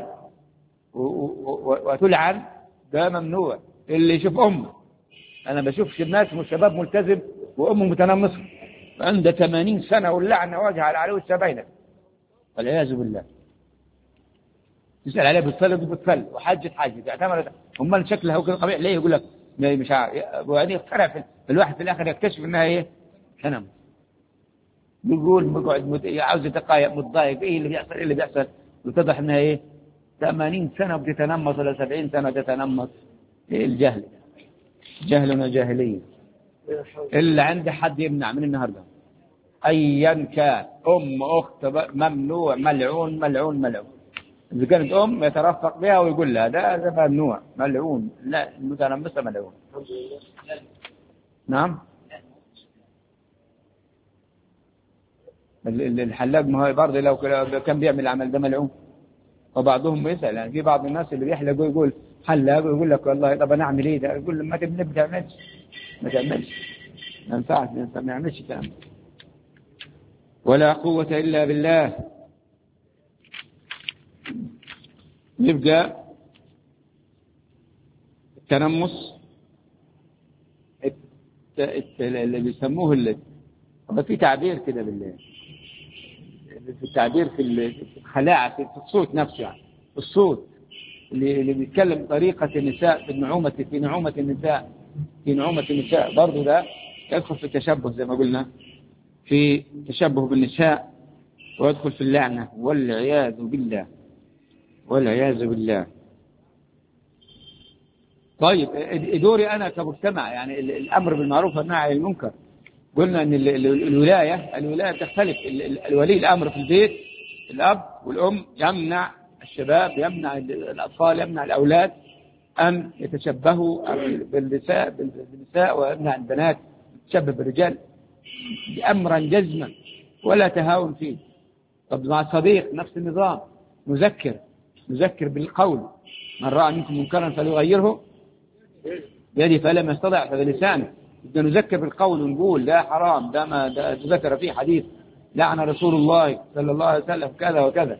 S1: وتلعن، ده ممنوع. اللي يشوف أمه، أنا بشوف الناس شباب ملتزم وأمه متنمصة عنده 80 سنة واللعنة واجهة على عليه السباينة، والعياذ بالله. تسأل عليه بتصل وحجة تعتمد هم شكلها وكذا قبيح ليه؟ يقول لك مش عارف، وبعدين يخترع الواحد في الآخر يكتشف إنها إيه؟ حنم. بيقول مقعد عاوز يتقايق متضايق، إيه اللي بيحصل وتضح إنها إيه؟ 80 سنة بتتنمص ولا 70 سنة تتنمص. إيه الجهل؟ جهلنا جاهلية. إلا عنده حد يمنع من النهاردة أيا كان، أم أخت ممنوع، ملعون ملعون ملعون. إذا كانت أم يترفق بها ويقول لها ده ممنوع ملعون، لا المتنمسة ملعون. نعم. الحلاق ما هو برضه لو كان بيعمل العمل ده ملعون. وبعضهم يسأل، يعني في بعض الناس اللي بيحلق ويقول حلاق ويقول لك والله طب أنا أعمل إيه ده؟ يقول ما تعملش ما ينفعش، ما يعملش كلام. ولا قوة إلا بالله. يبقى التنمص اللي بيسموه في تعبير كده بالله، في التعبير في الخلاعة في الصوت نفسه، يعني الصوت اللي بيتكلم طريقة النساء في نعومة النساء برضه ده يدخل في التشبه زي ما قلنا، في تشبه بالنساء، ويدخل في اللعنة والعياذ بالله. طيب دوري أنا كمجتمع، يعني الأمر بالمعروف والنهي عن المنكر. قلنا أن الولاية تختلف. الولي الأمر في البيت الأب والأم يمنع الشباب، يمنع الأطفال، يمنع الأولاد أن يتشبهوا بالنساء، ويمنع البنات تشبه بالرجال أمرا جزما ولا تهاون فيه. طب مع الصديق نفس النظام، نذكر بالقول، من رأى منكم منكرا فليغيره بيده فلم يستطع فبلسانه. بدنا نذكر بالقول ونقول ده حرام، ده ذكر فيه حديث لعن رسول الله صلى الله عليه وسلم كذا وكذا،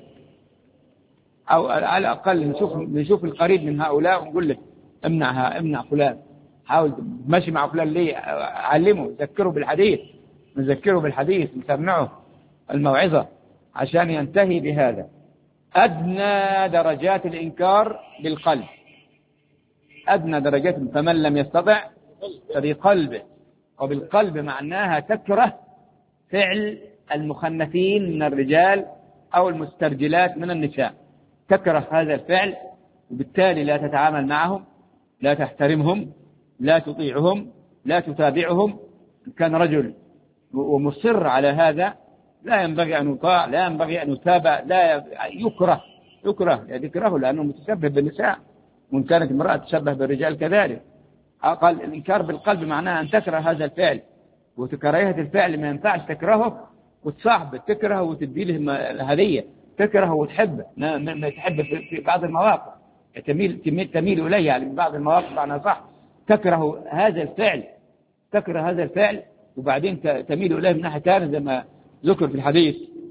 S1: أو على الأقل نشوف القريب من هؤلاء ونقول له امنع فلان، حاول ماشي مع فلان ليه، علمه، نذكره بالحديث نسمعه الموعظة عشان ينتهي بهذا. أدنى درجات الإنكار بالقلب، أدنى درجات، فمن لم يستطع فبقلبه. وبالقلب معناها تكره فعل المخنثين من الرجال أو المسترجلات من النساء، تكره هذا الفعل، وبالتالي لا تتعامل معهم، لا تحترمهم، لا تطيعهم، لا تتابعهم. كان رجل ومصر على هذا لا ينبغي أن يطاع، لا ينبغي أن يتابع، لا يكره يكرهه لأنه متشبه بالنساء، وإن كانت امرأة تشبه بالرجال كذلك. أقل الإنكار بالقلب معناها أن تكره هذا الفعل، وتكرهه الفعل ما ينفعش تكرهه وتصاحبه، تكرهه وتدي له هدية، تكرهه وتحبه، ما تحبه في بعض المواقف، تميل إليه، يعني في بعض المواقف أنا صح تكره هذا الفعل وبعدين تميل إليه من ناحية ثانية، زي ما ذكر في الحديث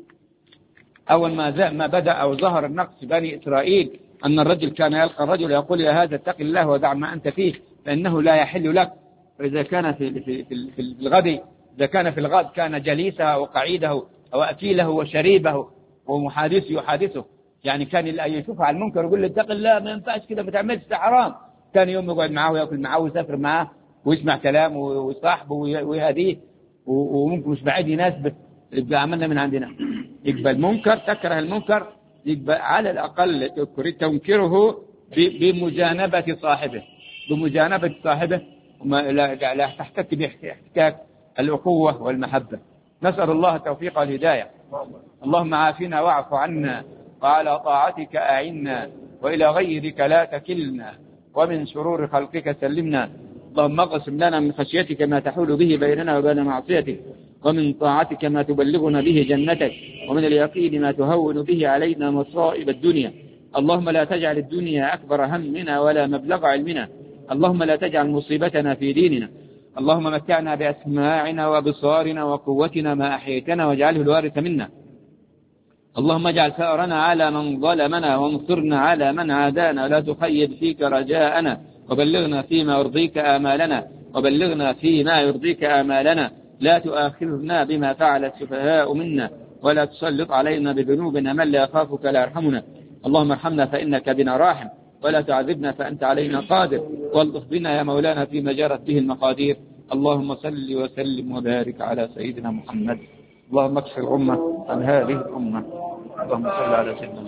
S1: أول ما بدأ أو ظهر النقص بني إسرائيل أن الرجل كان يلقى الرجل يقول يا هذا اتق الله ودع ما أنت فيه فإنه لا يحل لك. فإذا كان في الغد، إذا كان في الغد كان جليسه وقعيده وأكيله وشريبه ومحادثه يحادثه، يعني كان يشوف على المنكر يقول له اتق الله ما ينفعش كده ما تعملش ده حرام، ثاني يوم يقعد معاه ويأكل معاه ويسافر معاه ويسمع كلامه ويصاحبه ويهديه، وممكن مش بعيد يناسبه، يبقى عملنا من عندنا. يبقى المنكر تكره المنكر، يبقى على الأقل تنكره بمجانبة صاحبه، بمجانبة صاحبه، لا تحتك باحتكاك الأخوة والمحبة. نسأل الله التوفيق والهداية. اللهم عافنا واعف عنا، وعلى طاعتك أعنا، وإلى غيرك لا تكلنا، ومن شرور خلقك سلمنا. اللهم اقسم لنا من خشيتك ما تحول به بيننا وبين معصيتك، ومن طاعتك ما تبلغنا به جنتك، ومن اليقين ما تهون به علينا مصائب الدنيا. اللهم لا تجعل الدنيا أكبر همنا ولا مبلغ علمنا. اللهم لا تجعل مصيبتنا في ديننا. اللهم متعنا بأسماعنا وبصارنا وقوتنا ما أحييتنا، واجعله الوارث منا. اللهم اجعل ثأرنا على من ظلمنا، وانصرنا على من عادانا، لا تخيب فيك رجاءنا، وبلغنا فيما يرضيك آمالنا، وبلغنا فيما يرضيك آمالنا. لا تؤاخذنا بما فعل السفهاء منا، ولا تسلط علينا بذنوبنا من لا يخافك لا يرحمنا. اللهم ارحمنا فإنك بنا راحم، ولا تعذبنا فأنت علينا قادر، والطف بنا يا مولانا فيما جرت به المقادير. اللهم صل وسلم وبارك على سيدنا محمد. اللهم اكفر الأمة عن هذه الأمة. اللهم صل على سيدنا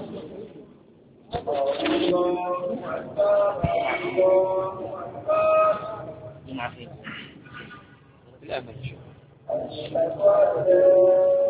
S1: محمد.